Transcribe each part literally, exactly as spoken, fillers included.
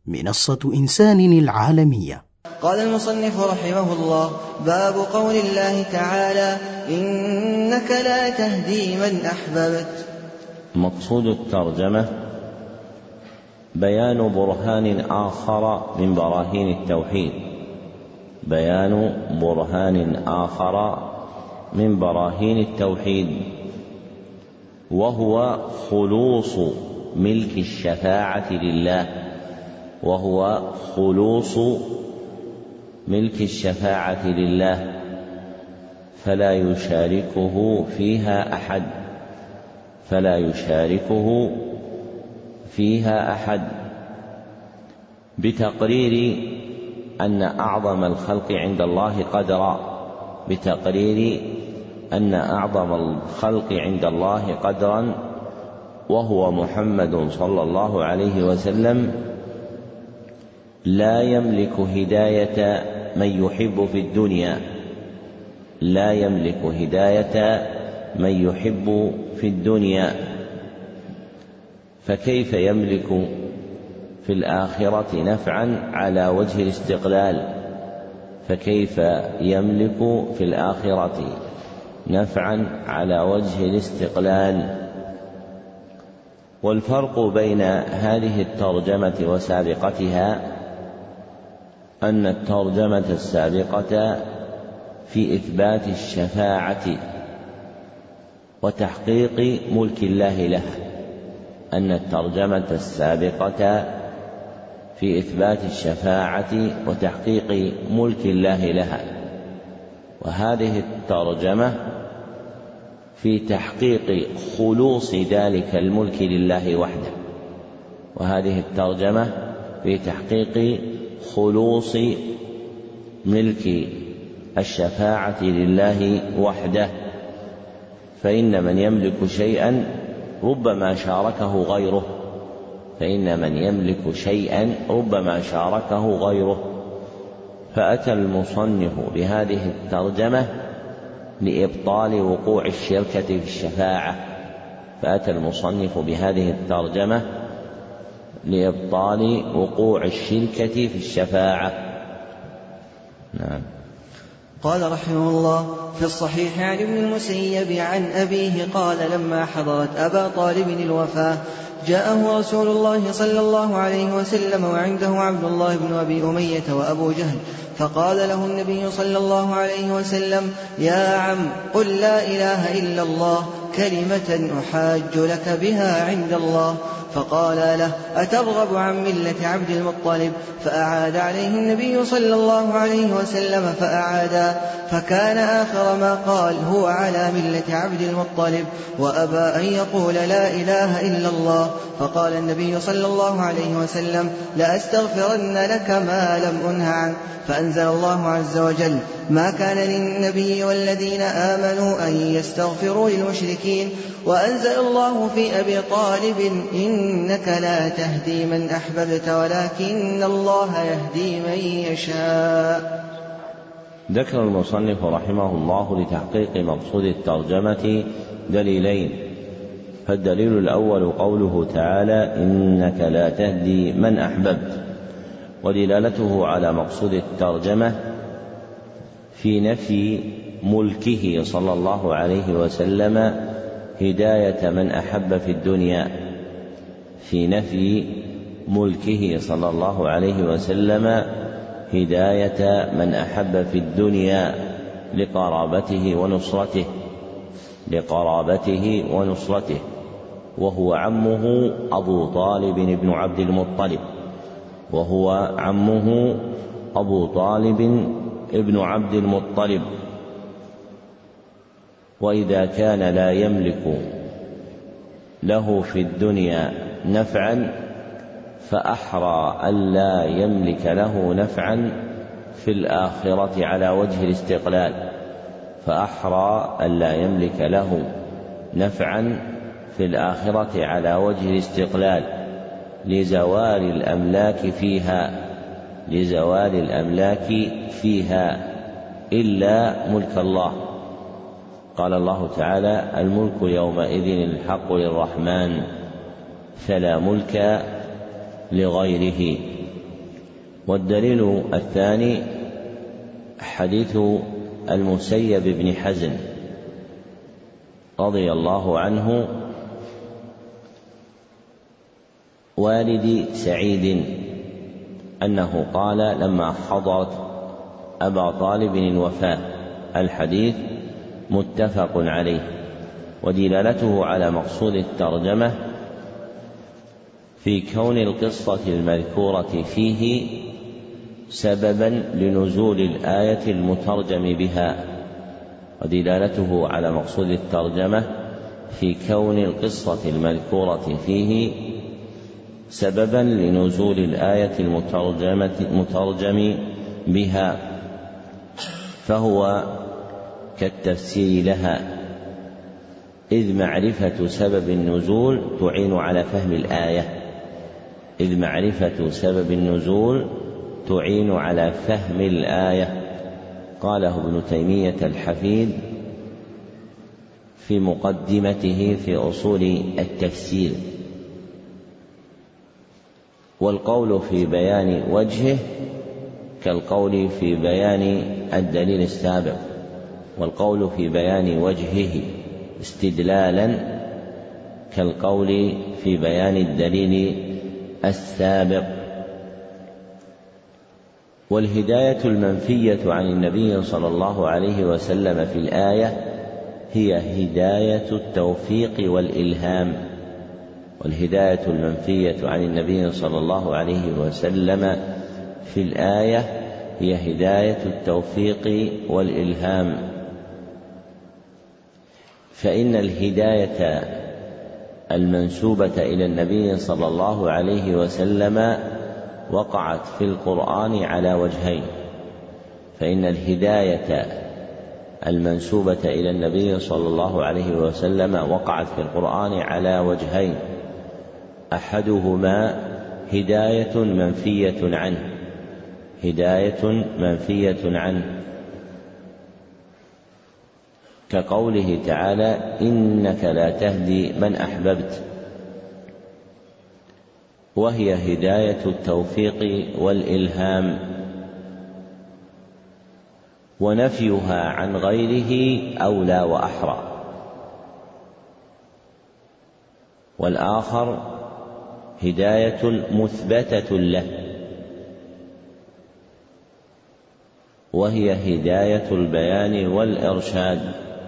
منصة إنسان العالمية. قال المصنف رحمه الله: باب قول الله تعالى: إنك لا تهدي من أحببت. مقصود الترجمة بيان برهان آخر من براهين التوحيد بيان برهان آخر من براهين التوحيد وهو خلوص ملك الشفاعة لله وهو خلوص ملك الشفاعة لله فلا يشاركه فيها أحد فلا يشاركه فيها أحد بتقرير أن أعظم الخلق عند الله قدرا بتقرير أن أعظم الخلق عند الله قدرا وهو محمد صلى الله عليه وسلم لا يملك هداية من يحب في الدنيا لا يملك هداية من يحب في الدنيا فكيف يملك في الآخرة نفعا على وجه الاستقلال فكيف يملك في الآخرة نفعا على وجه الاستقلال. والفرق بين هذه الترجمة وسابقتها أن الترجمة السابقة في إثبات الشفاعة وتحقيق ملك الله له أن الترجمة السابقة في إثبات الشفاعة وتحقيق ملك الله لها وهذه الترجمة في تحقيق خلوص ذلك الملك لله وحده وهذه الترجمة في تحقيق خلوص ملك الشفاعة لله وحده فإن من يملك شيئا ربما شاركه غيره فإن من يملك شيئا ربما شاركه غيره فأتى المصنف بهذه الترجمة لإبطال وقوع الشركة في الشفاعة فأتى المصنف بهذه الترجمة لإبطال وقوع الشركة في الشفاعة. نعم. قال رحمه الله: في الصحيح عن ابن المسيب عن أبيه قال: لما حضرت أبا طالب الوفاة جاءه رسول الله صلى الله عليه وسلم وعنده عبد الله بن أبي أمية وأبو جهل فقال له النبي صلى الله عليه وسلم: يا عم قل لا إله إلا الله كلمة أحاج لك بها عند الله. فقال له: أترغب عن ملة عبد المطلب؟ فأعاد عليه النبي صلى الله عليه وسلم فأعادا فكان آخر ما قال هو على ملة عبد المطلب وأبى أن يقول لا إله إلا الله. فقال النبي صلى الله عليه وسلم: لأستغفرن لك ما لم أنه عنه. فأنزل الله عز وجل: ما كان للنبي والذين آمنوا أن يستغفروا للمشركين. وأنزل الله في أبي طالب: إنك لا تهدي من أحببت ولكن الله يهدي من يشاء. ذكر المصنف رحمه الله لتحقيق مقصود الترجمة دليلين. فالدليل الأول قوله تعالى: إنك لا تهدي من أحببت، ودلالته على مقصود الترجمة في نفي ملكه صلى الله عليه وسلم هداية من أحب في الدنيا في نفي ملكه صلى الله عليه وسلم هداية من أحب في الدنيا لقرابته ونصرته لقرابته ونصرته وهو عمه أبو طالب بن عبد المطلب وهو عمه أبو طالب ابن عبد المطلب. وإذا كان لا يملك له في الدنيا نفعا فأحرى ألا يملك له نفعا في الآخرة على وجه الاستقلال فأحرى ألا يملك له نفعا في الآخرة على وجه الاستقلال لزوال الأملاك فيها لزوال الأملاك فيها إلا ملك الله. قال الله تعالى: الملك يومئذ الحق للرحمن فلا ملك لغيره. والدليل الثاني حديث المسيب بن حزن رضي الله عنه والد سعيد أنه قال لما حضرت أبا طالب الوفاة. الحديث متفق عليه، ودلالته على مقصود الترجمة في كون القصة المذكورة فيه سببا لنزول الآية المترجم بها، ودلالته على مقصود الترجمة في كون القصة المذكورة فيه سببا لنزول الآية المترجم بها، فهو كالتفسير لها، إذ معرفة سبب النزول تعين على فهم الآية إذ معرفة سبب النزول تعين على فهم الآية قاله ابن تيمية الحفيد في مقدمته في أصول التفسير. والقول في بيان وجهه كالقول في بيان الدليل السابق، والقول في بيان وجهه استدلالا كالقول في بيان الدليل السابق. والهداية المنفية عن النبي صلى الله عليه وسلم في الآية هي هداية التوفيق والإلهام، والهداية المنفية عن النبي صلى الله عليه وسلم في الآية هي هداية التوفيق والإلهام، فإن الهداية المنسوبة إلى النبي صلى الله عليه وسلم وقعت في القرآن على وجهين فإن الهداية المنسوبة إلى النبي صلى الله عليه وسلم وقعت في القرآن على وجهين، أحدهما هداية منفية عنه هداية منفية عنه كقوله تعالى إنك لا تهدي من أحببت، وهي هداية التوفيق والإلهام، ونفيها عن غيره أولى وأحرى. والآخر هداية مثبتة له، وهي هداية البيان والإرشاد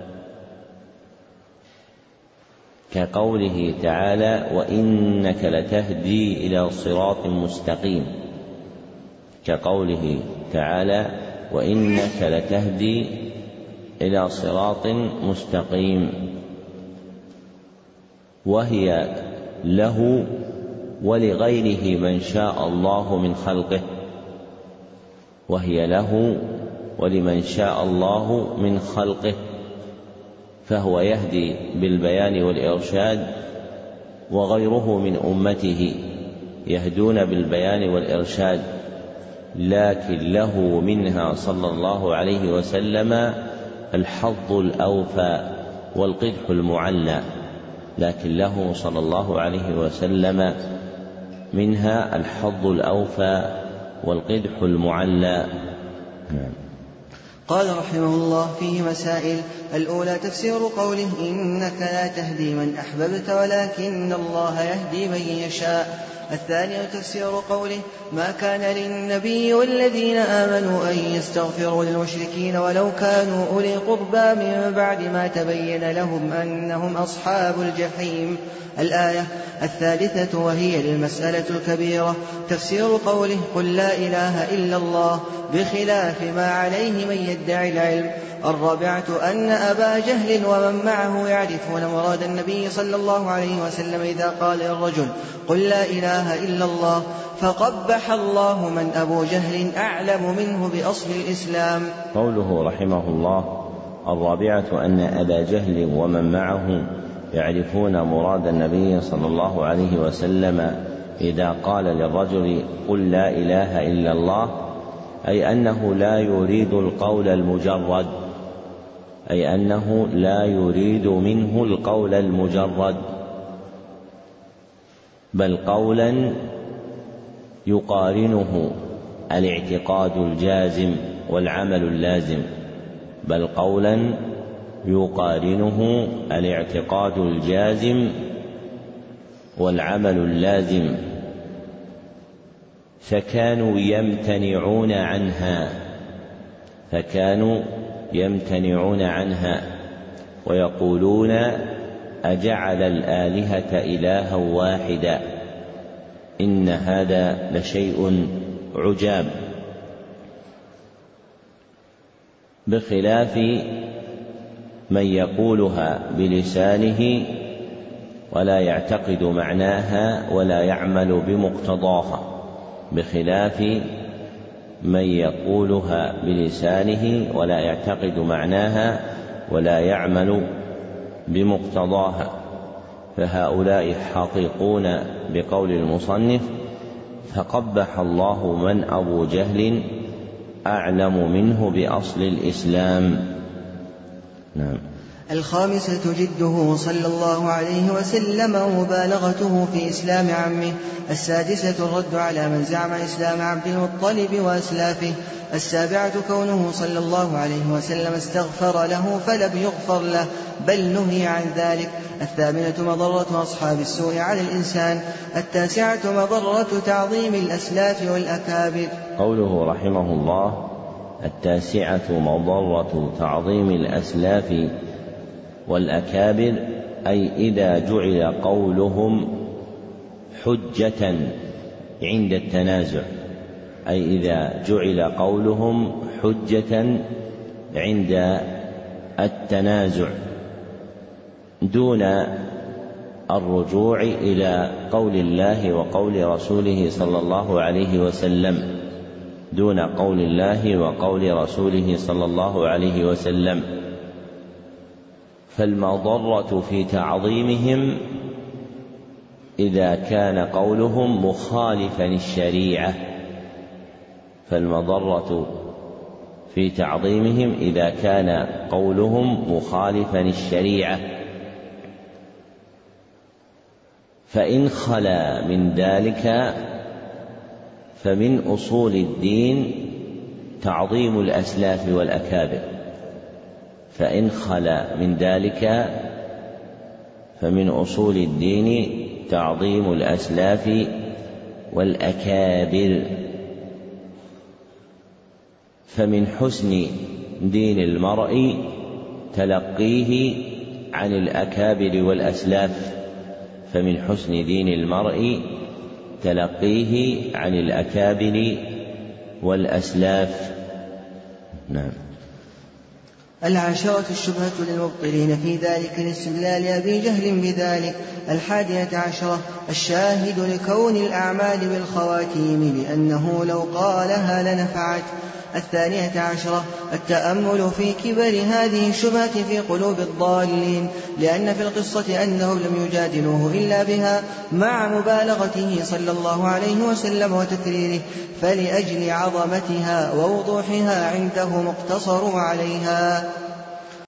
كقوله تعالى وإنك لتهدي إلى صراط مستقيم كقوله تعالى وإنك لتهدي إلى صراط مستقيم، وهي له ولغيره من شاء الله من خلقه وهي له ولمن شاء الله من خلقه فهو يهدي بالبيان والإرشاد، وغيره من أمته يهدون بالبيان والإرشاد، لكن له منها صلى الله عليه وسلم الحظ الأوفى والقدح المعلى لكن له صلى الله عليه وسلم منها الحظ الأوفى والقدح المعلى. قال رحمه الله فيه مسائل. الأولى تفسير قوله إنك لا تهدي من أحببت ولكن الله يهدي من يشاء. الثانية تفسير قوله ما كان للنبي والذين آمنوا أن يستغفروا للمشركين ولو كانوا أولي قربى من بعد ما تبين لهم أنهم أصحاب الجحيم. الآية. الثالثة وهي المسألة الكبيرة تفسير قوله قل لا إله إلا الله بخلاف ما عليه من يدعي العلم. الرابعة أن أبا جهل ومن معه يعرفون مراد النبي صلى الله عليه وسلم إذا قال الرجل قل لا إله إلا الله فقبح الله من أبو جهل أعلم منه بأصل الإسلام. قوله رحمه الله الرابعة أن أبا جهل ومن معه يعرفون مراد النبي صلى الله عليه وسلم إذا قال للرجل قل لا إله إلا الله أي أنه لا يريد القول المجرد أي أنه لا يريد منه القول المجرد بل قولا يقارنه الاعتقاد الجازم والعمل اللازم، بل قولا يقارنه الاعتقاد الجازم والعمل اللازم، فكانوا يمتنعون عنها فكانوا يمتنعون عنها ويقولون أجعل الآلهة إلها واحدا إن هذا لشيء عجاب، بخلاف من يقولها بلسانه ولا يعتقد معناها ولا يعمل بمقتضاها بخلاف من يقولها بلسانه ولا يعتقد معناها ولا يعمل بمقتضاها، فهؤلاء حقيقون بقول المصنف: فقبح الله من أبو جهل أعلم منه بأصل الإسلام. نعم. الخامسة جده صلى الله عليه وسلم ومبالغته في إسلام عمه. السادسة الرد على من زعم إسلام عبد المطلب وأسلافه. السابعة كونه صلى الله عليه وسلم استغفر له فلم يغفر له بل نهي عن ذلك. الثامنة مضرة أصحاب السوء على الإنسان. التاسعة مضرة تعظيم الأسلاف والأكابر. قوله رحمه الله: التاسعة مضرة تعظيم الأسلاف والأكابر، أي إذا جعل قولهم حجة عند التنازع أي إذا جعل قولهم حجة عند التنازع دون الرجوع إلى قول الله وقول رسوله صلى الله عليه وسلم دون قول الله وقول رسوله صلى الله عليه وسلم فالمضرة في تعظيمهم إذا كان قولهم مخالفا الشريعة فالمضرة في تعظيمهم إذا كان قولهم مخالفا الشريعة فإن خلا من ذلك فمن أصول الدين تعظيم الأسلاف والأكابر فإن خلا من ذلك فمن أصول الدين تعظيم الأسلاف والأكابر. فمن حسن دين المرء تلقيه عن الأكابر والأسلاف فمن حسن دين المرء تلقيه عن الأكابر والأسلاف. نعم. العاشرة الشبهة للمبطلين في ذلك لاستدلال أبي جهل بذلك. الحادية عشرة الشاهد لكون الأعمال بالخواتيم لأنه لو قالها لنفعت. الثانية عشرة التأمل في كبر هذه الشبهة في قلوب الضالين لأن في القصة أنهم لم يجادلوه إلا بها مع مبالغته صلى الله عليه وسلم وتكريره فلأجل عظمتها ووضوحها عنده مقتصروا عليها.